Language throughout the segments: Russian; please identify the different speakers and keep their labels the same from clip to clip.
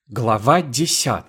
Speaker 1: Глава 10.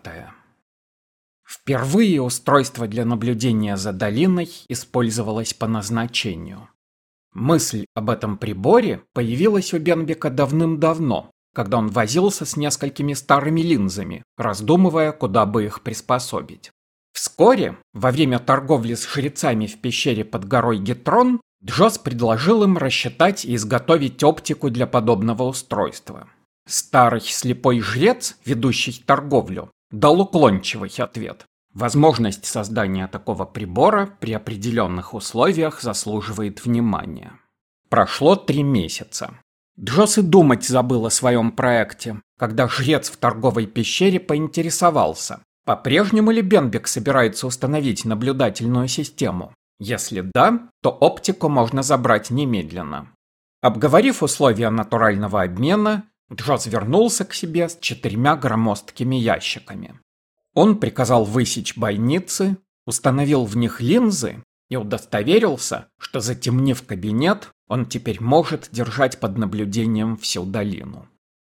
Speaker 1: Впервые устройство для наблюдения за долиной использовалось по назначению. Мысль об этом приборе появилась у Бенбека давным-давно, когда он возился с несколькими старыми линзами, раздумывая, куда бы их приспособить. Вскоре, во время торговли с жрецами в пещере под горой Гетрон, Джос предложил им рассчитать и изготовить оптику для подобного устройства. Старый слепой жрец, ведущий торговлю, дал уклончивый ответ. Возможность создания такого прибора при определенных условиях заслуживает внимания. Прошло 3 месяца. Джос и думать забыл о своем проекте, когда жрец в торговой пещере поинтересовался, по-прежнему ли Бенбек собирается установить наблюдательную систему. Если да, то оптику можно забрать немедленно. Обговорив условия натурального обмена, Джос вернулся к себе с 4 громоздкими ящиками. Он приказал высечь бойницы, установил в них линзы и удостоверился, что, затемнив кабинет, он теперь может держать под наблюдением всю долину.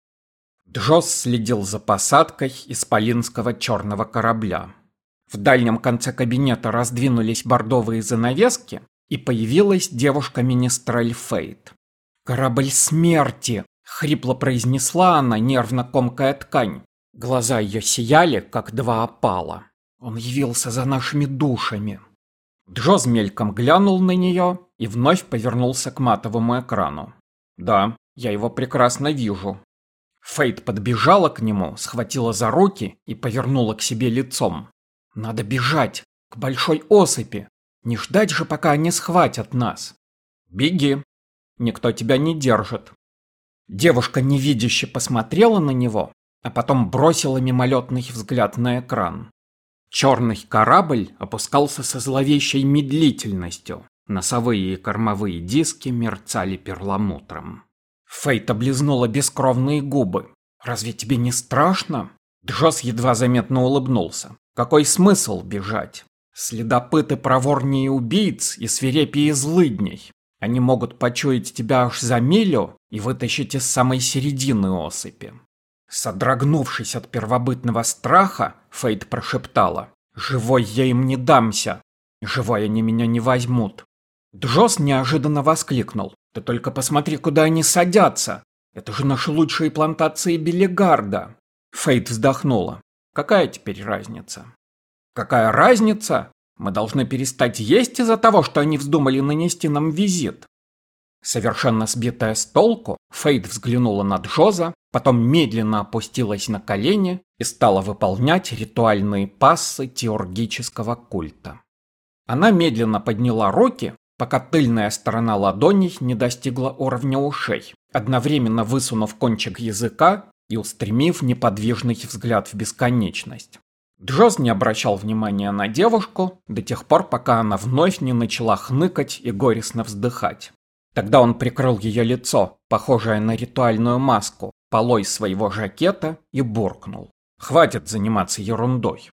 Speaker 1: Джос следил за посадкой исполинского черного корабля. В дальнем конце кабинета раздвинулись бордовые занавески, и появилась девушка-министрель Фейт. «Корабль смерти!» — хрипло произнесла она, нервно комкая ткань. Глаза ее сияли, как 2 опала. «Он явился за нашими душами». Джоз мельком глянул на нее и вновь повернулся к матовому экрану. «Да, я его прекрасно вижу». Фейт подбежала к нему, схватила за руки и повернула к себе лицом. «Надо бежать, к большой осыпи. Не ждать же, пока они схватят нас». «Беги, никто тебя не держит». Девушка невидяще посмотрела на него, а потом бросила мимолетный взгляд на экран. Черный корабль опускался со зловещей медлительностью. Носовые и кормовые диски мерцали перламутром. Фейт облизнула бескровные губы. «Разве тебе не страшно?» Джос едва заметно улыбнулся. «Какой смысл бежать? Следопыты проворнее убийц и свирепее злыдней. Они могут почуять тебя аж за милю и вытащить из самой середины осыпи». Содрогнувшись от первобытного страха, Фейт прошептала: «Живой я им не дамся. Живой они меня не возьмут». Джос неожиданно воскликнул: «Ты только посмотри, куда они садятся. Это же наши лучшие плантации Беллигарда». Фейт вздохнула. «Какая теперь разница?» «Какая разница? Мы должны перестать есть из-за того, что они вздумали нанести нам визит». Совершенно сбитая с толку, Фейт взглянула на Джоза, потом медленно опустилась на колени и стала выполнять ритуальные пассы теургического культа. Она медленно подняла руки, пока тыльная сторона ладоней не достигла уровня ушей, одновременно высунув кончик языка и устремив неподвижный взгляд в бесконечность. Джоз не обращал внимания на девушку до тех пор, пока она вновь не начала хныкать и горестно вздыхать. Тогда он прикрыл ее лицо, похожее на ритуальную маску, полой своего жакета и буркнул: «Хватит заниматься ерундой».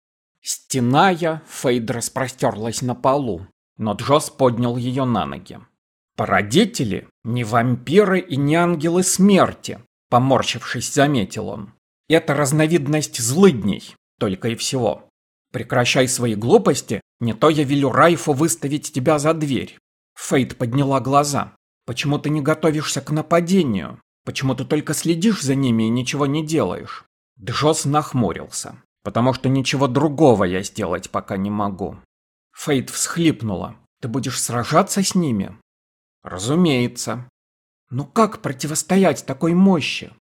Speaker 1: Стеная, Фейт распростерлась на полу, но Джоз поднял ее на ноги. «Породители не вампиры и не ангелы смерти», — поморщившись, заметил он. «Это разновидность злыдней, только и всего. Прекращай свои глупости, не то я велю Райфу выставить тебя за дверь». Фейт подняла глаза. «Почему ты не готовишься к нападению? Почему ты только следишь за ними и ничего не делаешь?» Джос нахмурился. «Потому что ничего другого я сделать пока не могу». Фейт всхлипнула. «Ты будешь сражаться с ними?» «Разумеется». «Ну как противостоять такой мощи?»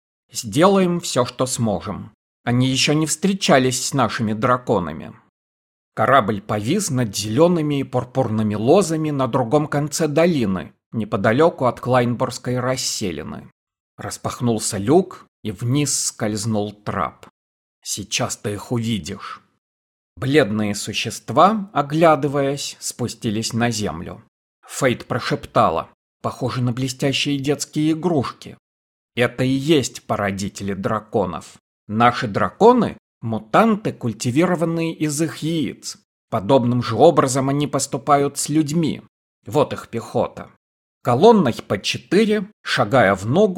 Speaker 1: «Сделаем все, что сможем. Они еще не встречались с нашими драконами». Корабль повис над зелеными и пурпурными лозами на другом конце долины, неподалеку от Клайнборской расселины. Распахнулся люк, и вниз скользнул трап. «Сейчас ты их увидишь». Бледные существа, оглядываясь, спустились на землю. Фейт прошептала: «Похоже на блестящие детские игрушки». Это и есть породители драконов. Наши драконы – мутанты, культивированные из их яиц. Подобным же образом они поступают с людьми. Вот их пехота. Колонной по 4, шагая в ногу,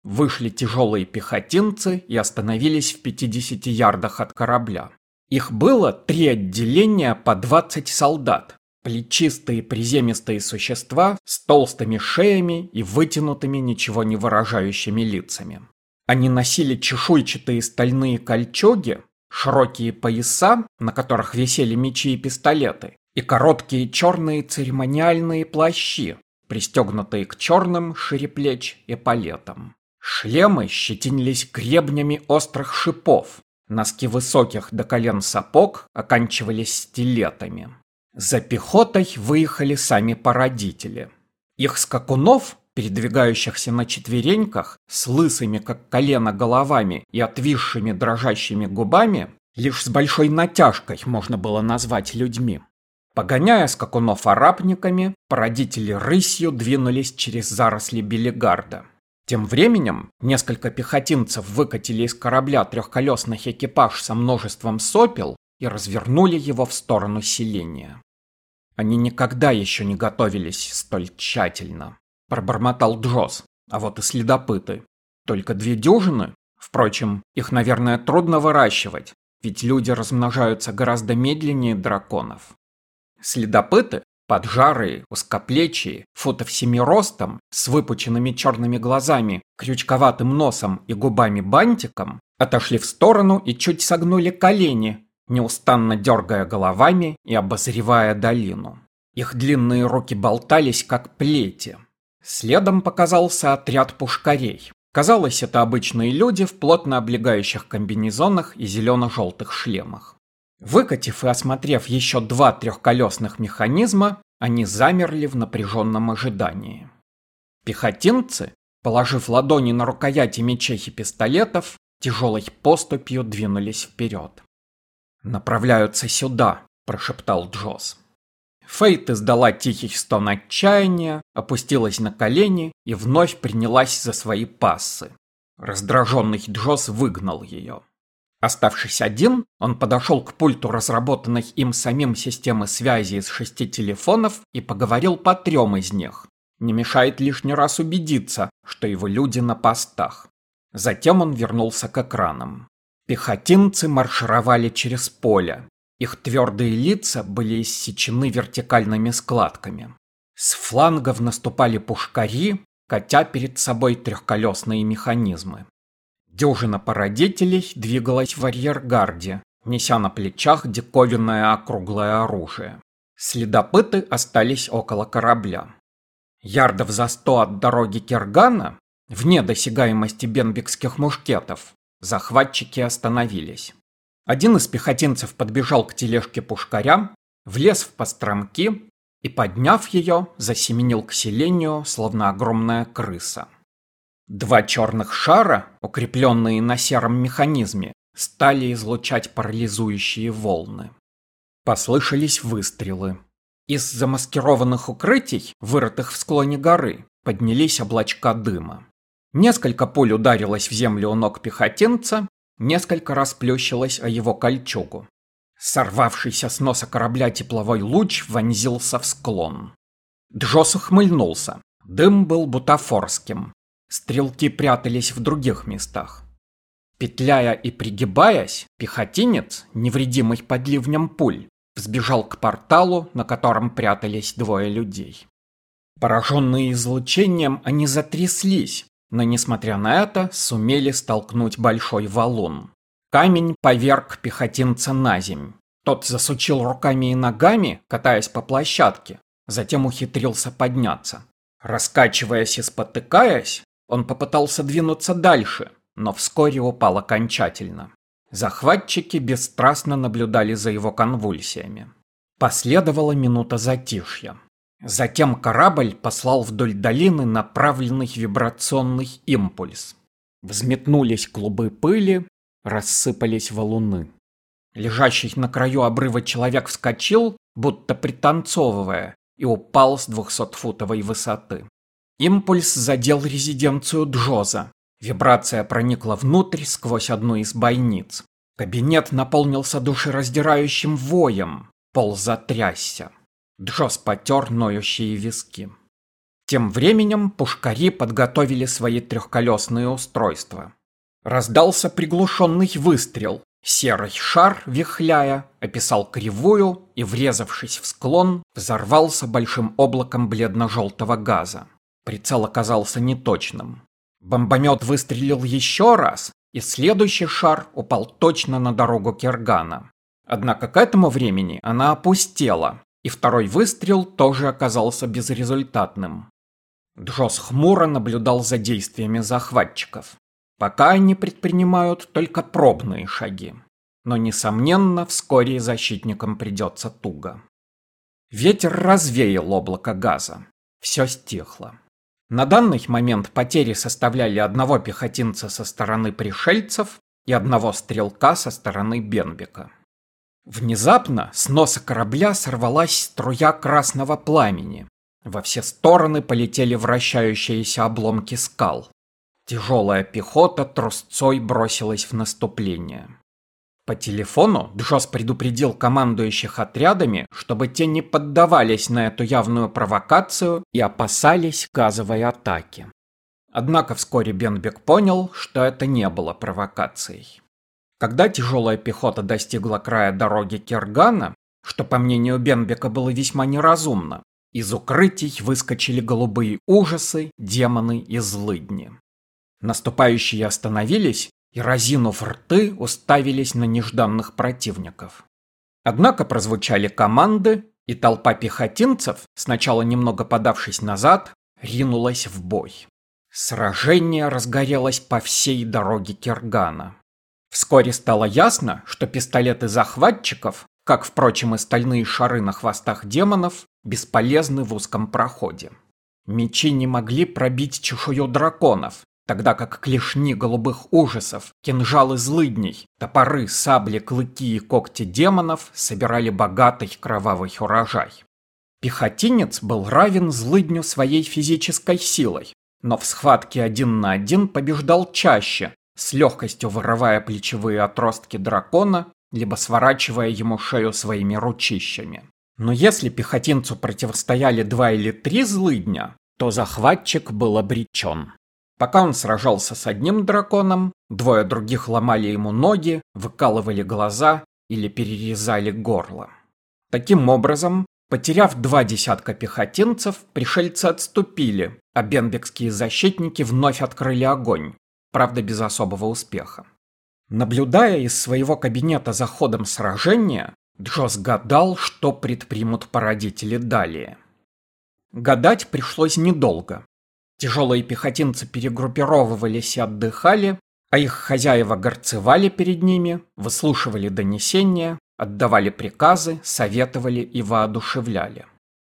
Speaker 1: Вышли тяжелые пехотинцы и остановились в 50 ярдах от корабля. Их было 3 отделения по 20 солдат. Плечистые приземистые существа с толстыми шеями и вытянутыми, ничего не выражающими лицами. Они носили чешуйчатые стальные кольчуги, широкие пояса, на которых висели мечи и пистолеты, и короткие черные церемониальные плащи, пристегнутые к черным шире плеч эполетам. Шлемы щетинились гребнями острых шипов, носки высоких до колен сапог оканчивались стилетами. За пехотой выехали сами породители. Их скакунов, передвигающихся на четвереньках, с лысыми как колено головами и отвисшими дрожащими губами, лишь с большой натяжкой можно было назвать людьми. Погоняя скакунов арапниками, породители рысью двинулись через заросли Белигарда. Тем временем несколько пехотинцев выкатили из корабля трехколесный экипаж со множеством сопел и развернули его в сторону селения. Они никогда еще не готовились столь тщательно, пробормотал Джоз, а вот и следопыты. Только 2 дюжины? Впрочем, их, наверное, трудно выращивать, ведь люди размножаются гораздо медленнее драконов. Следопыты, поджарые, узкоплечие, футов 7 ростом, с выпученными черными глазами, крючковатым носом и губами-бантиком, отошли в сторону и чуть согнули колени, неустанно дергая головами и обозревая долину. Их длинные руки болтались, как плети. Следом показался отряд пушкарей. Казалось, это обычные люди в плотно облегающих комбинезонах и зелено-желтых шлемах. Выкатив и осмотрев еще 2 трехколесных механизма, они замерли в напряженном ожидании. Пехотинцы, положив ладони на рукояти мечей и пистолетов, тяжелой поступью двинулись вперед. «Направляются сюда», – прошептал Джоз. Фейт издала тихий стон отчаяния, опустилась на колени и вновь принялась за свои пассы. Раздраженный Джоз выгнал ее. Оставшись один, он подошел к пульту разработанной им самим системы связи из 6 телефонов и поговорил по 3 из них. Не мешает лишний раз убедиться, что его люди на постах. Затем он вернулся к экранам. Пехотинцы маршировали через поле. Их твердые лица были иссечены вертикальными складками. С флангов наступали пушкари, катя перед собой трехколесные механизмы. Дюжина породителей двигалась в арьергарде, неся на плечах диковинное округлое оружие. Следопыты остались около корабля. Ярдов за 100 от дороги Кергана, вне досягаемости бенбикских мушкетов, захватчики остановились. Один из пехотинцев подбежал к тележке пушкаря, влез в постромки и, подняв ее, засеменил к селению, словно огромная крыса. 2 черных шара, укрепленные на сером механизме, стали излучать парализующие волны. Послышались выстрелы. Из замаскированных укрытий, вырытых в склоне горы, поднялись облачка дыма. Несколько пуль ударилось в землю у ног пехотинца, несколько раз плющилось о его кольчугу. Сорвавшийся с носа корабля тепловой луч вонзился в склон. Джоз ухмыльнулся. Дым был бутафорским. Стрелки прятались в других местах. Петляя и пригибаясь, пехотинец, невредимый под ливнем пуль, взбежал к порталу, на котором прятались 2 людей. Пораженные излучением, они затряслись, но, несмотря на это, сумели столкнуть большой валун. Камень поверг пехотинца на земь. Тот засучил руками и ногами, катаясь по площадке, затем ухитрился подняться. Раскачиваясь и спотыкаясь, он попытался двинуться дальше, но вскоре упал окончательно. Захватчики бесстрастно наблюдали за его конвульсиями. Последовала минута затишья. Затем корабль послал вдоль долины направленный вибрационный импульс. Взметнулись клубы пыли, рассыпались валуны. Лежащий на краю обрыва человек вскочил, будто пританцовывая, и упал с 200-футовой высоты. Импульс задел резиденцию Джоза. Вибрация проникла внутрь сквозь одну из бойниц. Кабинет наполнился душераздирающим воем. Пол затрясся. Джоз потер ноющие виски. Тем временем пушкари подготовили свои трехколесные устройства. Раздался приглушенный выстрел. Серый шар, вихляя, описал кривую и, врезавшись в склон, взорвался большим облаком бледно-желтого газа. Прицел оказался неточным. Бомбомет выстрелил еще раз, и следующий шар упал точно на дорогу Кергана. Однако к этому времени она опустела, и второй выстрел тоже оказался безрезультатным. Джосс хмуро наблюдал за действиями захватчиков. Пока они предпринимают только пробные шаги. Но, несомненно, вскоре защитникам придется туго. Ветер развеял облако газа. Все стихло. На данный момент потери составляли одного пехотинца со стороны пришельцев и одного стрелка со стороны Бенбека. Внезапно с носа корабля сорвалась струя красного пламени. Во все стороны полетели вращающиеся обломки скал. Тяжелая пехота трусцой бросилась в наступление. По телефону Джосс предупредил командующих отрядами, чтобы те не поддавались на эту явную провокацию и опасались газовой атаки. Однако вскоре Бенбек понял, что это не было провокацией. Когда тяжелая пехота достигла края дороги Кергана, что, по мнению Бенбека, было весьма неразумно, из укрытий выскочили голубые ужасы, демоны и злыдни. Наступающие остановились и, разинув рты, уставились на нежданных противников. Однако прозвучали команды, и толпа пехотинцев, сначала немного подавшись назад, ринулась в бой. Сражение разгорелось по всей дороге Кергана. Вскоре стало ясно, что пистолеты захватчиков, как, впрочем, и стальные шары на хвостах демонов, бесполезны в узком проходе. Мечи не могли пробить чешую драконов, тогда как клешни голубых ужасов, кинжалы злыдней, топоры, сабли, клыки и когти демонов собирали богатый кровавый урожай. Пехотинец был равен злыдню своей физической силой, но в схватке 1 на 1 побеждал чаще, с легкостью вырывая плечевые отростки дракона, либо сворачивая ему шею своими ручищами. Но если пехотинцу противостояли 2 или 3 злыдня, то захватчик был обречен. Пока он сражался с одним драконом, 2 других ломали ему ноги, выкалывали глаза или перерезали горло. Таким образом, потеряв 2 десятка пехотинцев, пришельцы отступили, а бенбекские защитники вновь открыли огонь, правда без особого успеха. Наблюдая из своего кабинета за ходом сражения, Джосс гадал, что предпримут породители далее. Гадать пришлось недолго. Тяжелые пехотинцы перегруппировывались и отдыхали, а их хозяева горцевали перед ними, выслушивали донесения, отдавали приказы, советовали и воодушевляли.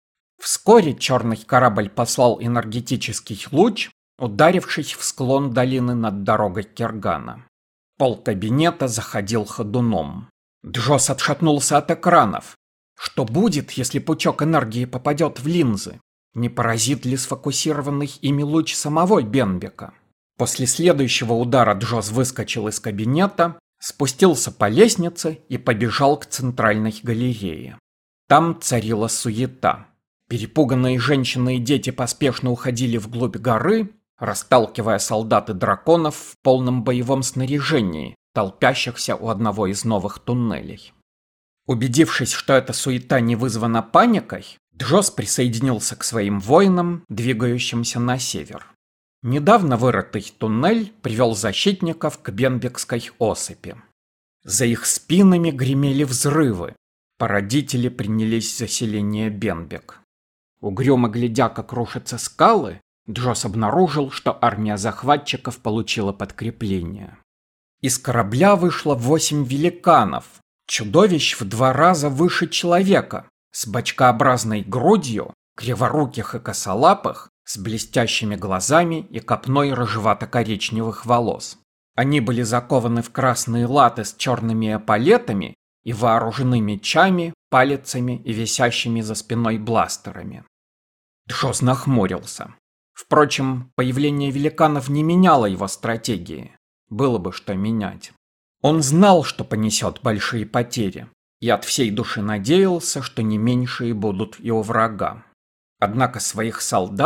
Speaker 1: Вскоре черный корабль послал энергетический луч, ударившись в склон долины над дорогой Кергана. Пол кабинета заходил ходуном. Джосс отшатнулся от экранов. Что будет, если пучок энергии попадет в линзы? Не поразит ли сфокусированный ими луч самого Бенбека? После следующего удара Джосс выскочил из кабинета, спустился по лестнице и побежал к центральной галерее. Там царила суета. Перепуганные женщины и дети поспешно уходили вглубь горы, расталкивая солдат и драконов в полном боевом снаряжении, толпящихся у одного из новых туннелей. Убедившись, что эта суета не вызвана паникой, Джосс присоединился к своим воинам, двигающимся на север. Недавно вырытый туннель привел защитников к Бенбекской осыпи. За их спинами гремели взрывы. Породители принялись за селение Бенбек. Угрюмо глядя, как рушатся скалы, Джосс обнаружил, что армия захватчиков получила подкрепление. Из корабля вышло 8 великанов, чудовищ в 2 раза выше человека, с бочкообразной грудью, криворуких и косолапых, с блестящими глазами и копной рыжевато-коричневых волос. Они были закованы в красные латы с черными эполетами и вооружены мечами, палицами и висящими за спиной бластерами. Джосс нахмурился. Впрочем, появление великанов не меняло его стратегии. Было бы что менять. Он знал, что понесет большие потери, и от всей души надеялся, что не меньшие будут и у врага. Однако своих солдат,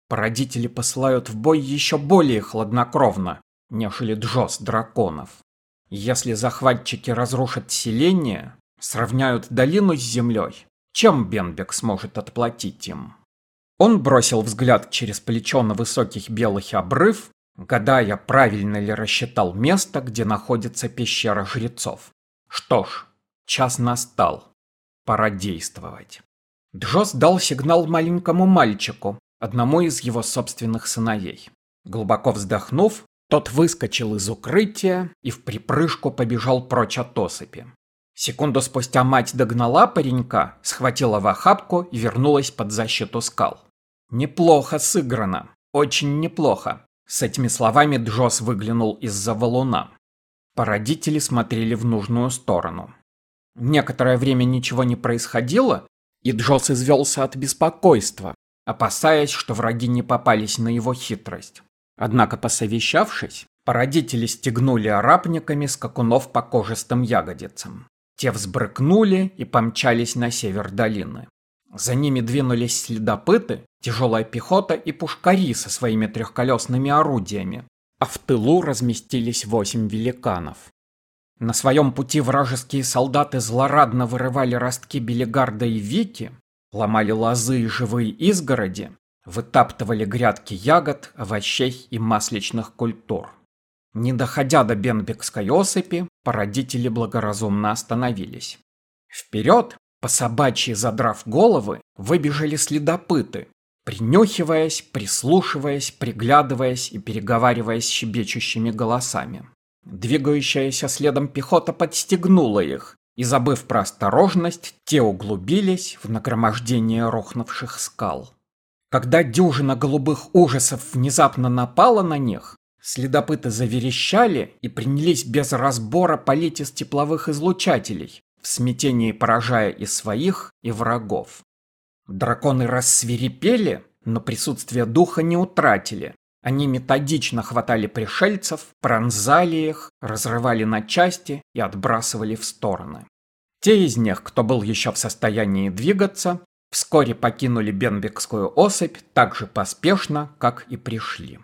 Speaker 1: породители посылают в бой еще более хладнокровно, нежели Джос драконов. Если захватчики разрушат селение, сравняют долину с землей, чем Бенбек сможет отплатить им? Он бросил взгляд через плечо на высокий белый обрыв, гадая, правильно ли рассчитал место, где находится пещера жрецов. Что ж, час настал. Пора действовать. Джос дал сигнал маленькому мальчику, одному из его собственных сыновей. Глубоко вздохнув, тот выскочил из укрытия и в припрыжку побежал прочь от осыпи. Секунду спустя мать догнала паренька, схватила в охапку и вернулась под защиту скал. «Неплохо сыграно, очень неплохо», — с этими словами Джос выглянул из-за валуна. Породители смотрели в нужную сторону. Некоторое время ничего не происходило, и Джос извелся от беспокойства, опасаясь, что враги не попались на его хитрость. Однако, посовещавшись, породители стегнули арапниками скакунов по кожистым ягодицам. Те взбрыкнули и помчались на север долины. За ними двинулись следопыты, тяжелая пехота и пушкари со своими трехколесными орудиями, а в тылу разместились 8 великанов. На своем пути вражеские солдаты злорадно вырывали ростки белигарда и вики, ломали лозы и живые изгороди, вытаптывали грядки ягод, овощей и масличных культур. Не доходя до Бенбекской осыпи, породители благоразумно остановились. Вперед, по собачьи задрав головы, выбежали следопыты, принюхиваясь, прислушиваясь, приглядываясь и переговариваясь щебечущими голосами. Двигающаяся следом пехота подстегнула их, и, забыв про осторожность, те углубились в нагромождение рухнувших скал. Когда дюжина голубых ужасов внезапно напала на них, следопыты заверещали и принялись без разбора палить из тепловых излучателей, в смятении поражая и своих, и врагов. Драконы рассвирепели, но присутствие духа не утратили. Они методично хватали пришельцев, пронзали их, разрывали на части и отбрасывали в стороны. Те из них, кто был еще в состоянии двигаться, вскоре покинули Бенбекскую осыпь так же поспешно, как и пришли.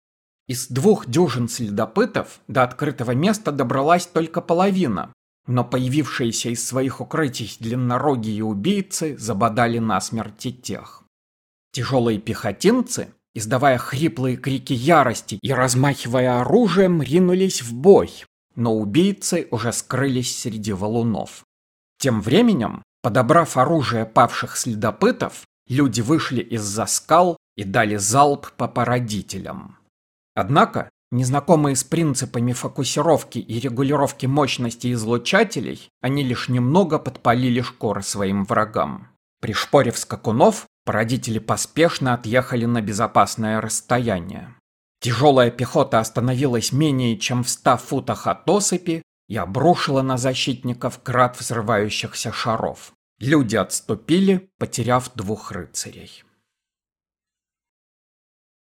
Speaker 1: Из 2 дюжин следопытов до открытого места добралась только половина, но появившиеся из своих укрытий длиннорогие убийцы забодали насмерть и тех. Тяжелые пехотинцы, издавая хриплые крики ярости и размахивая оружием, ринулись в бой, но убийцы уже скрылись среди валунов. Тем временем, подобрав оружие павших следопытов, люди вышли из-за скал и дали залп по породителям. Однако, незнакомые с принципами фокусировки и регулировки мощности излучателей, они лишь немного подпалили шкуры своим врагам. Пришпорив скакунов, породители поспешно отъехали на безопасное расстояние. Тяжелая пехота остановилась менее чем в 100 футах от осыпи и обрушила на защитников град взрывающихся шаров. Люди отступили, потеряв 2 рыцарей.